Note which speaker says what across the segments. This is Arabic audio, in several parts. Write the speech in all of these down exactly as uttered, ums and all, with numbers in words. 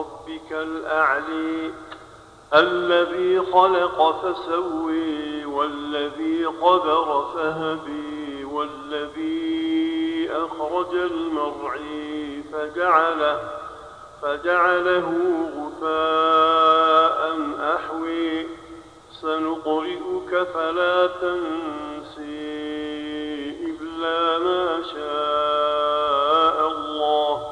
Speaker 1: ربك الأعلي الذي خلق فسوي والذي قدر فهدي والذي أخرج المرعي فجعله, فجعله غثاء أحوي سنقرئك فلا تنسي إلا ما شاء الله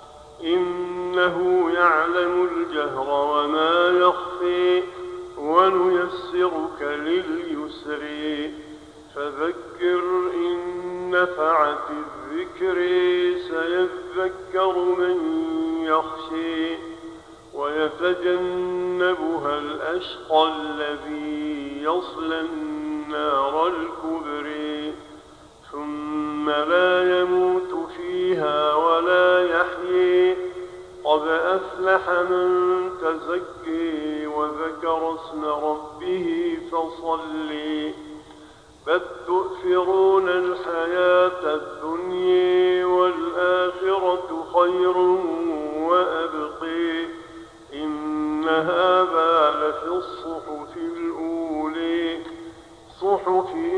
Speaker 1: إنه يعلم الجهر وما يخفي ونيسرك لليسر فذكر إن نفعت الذكر سيذكر من يخشي ويتجنبها الأشقى الذي يصلى النار الكبرى ثم لا يموت فيها ولا يحيي قد أفلح من تزكي وذكر اسم ربه فصلي بل تؤثرون الحياة الدنيا والآخرة خير وأبقي إن هذا لفي الصحف الأولى صحف